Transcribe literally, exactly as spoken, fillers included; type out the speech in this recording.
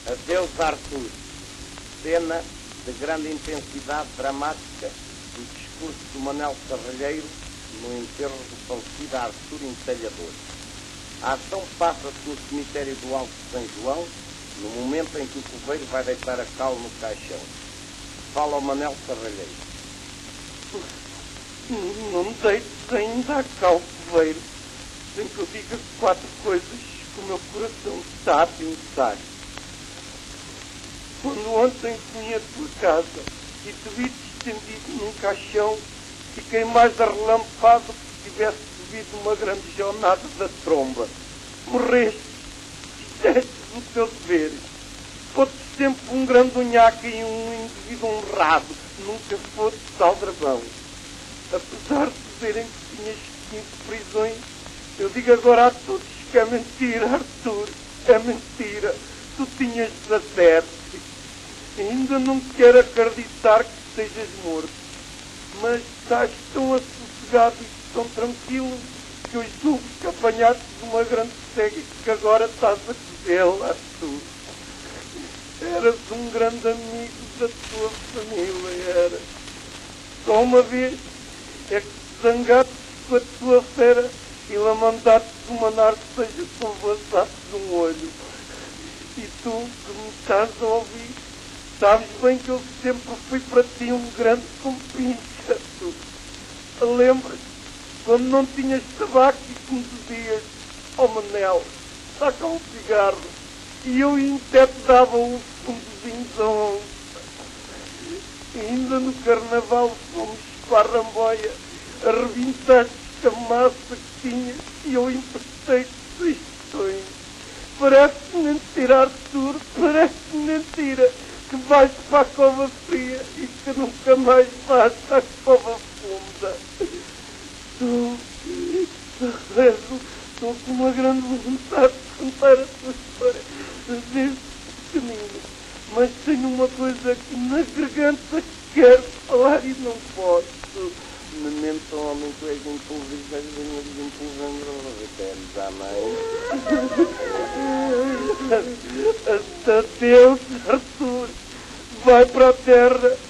Adeus, Arthur. Cena de grande intensidade dramática do discurso do Manel Carralheiro no enterro do falecido Arthur Entalhador. A ação passa-se no cemitério do Alto de São João, no momento em que o coveiro vai deitar a cal no caixão. Fala ao Manel Carralheiro. Não deites ainda a cal, coveiro, sem que eu diga quatro coisas que o meu coração está a pensar. Quando ontem fui à tua casa e te vi estendido num caixão, fiquei mais arrelampado que se tivesse bebido uma grande jornada da tromba. Morreste, fizeste o teu dever. Foste sempre um grande unhaca e um indivíduo honrado, nunca foste aldrabão. Apesar de dizerem que tinhas quinze prisões, eu digo agora a todos que é mentira, Arthur, é mentira. Tu tinhas dezassete. Ainda não quero acreditar que estejas morto, mas estás tão assossegado e tão tranquilo que eu julgo que apanhaste uma grande cega e que agora estás a cozê-la, Arthur. Eras um grande amigo da tua família, era. Só uma vez é que zangaste com a tua fera e lá mandaste uma nar seja com vazaste de um olho. E tu, que me estás a ouvir, sabes bem que eu sempre fui para ti um grande compincha, tu. Lembras-te, quando não tinhas tabaco e que me dizias, ó Manel, saca um cigarro, e eu até te dava um fundozinho da onça. E ainda no carnaval fomos para a Ramboia, arrebentaste a massa que tinhas e eu emprestei-te seis tostões. Parece mentira, Arthur, parece mentira que vais para a cova fria e que nunca mais vais à cova funda. Tu, rezo, estou com uma grande vontade de contar a tua história desde pequenino, mas tenho uma coisa aqui na garganta que quero falar e não posso. Memento homem, tu és impulsivo, mas venho de impulsivo, a mãe. Até Deus, Arthur, vai para a terra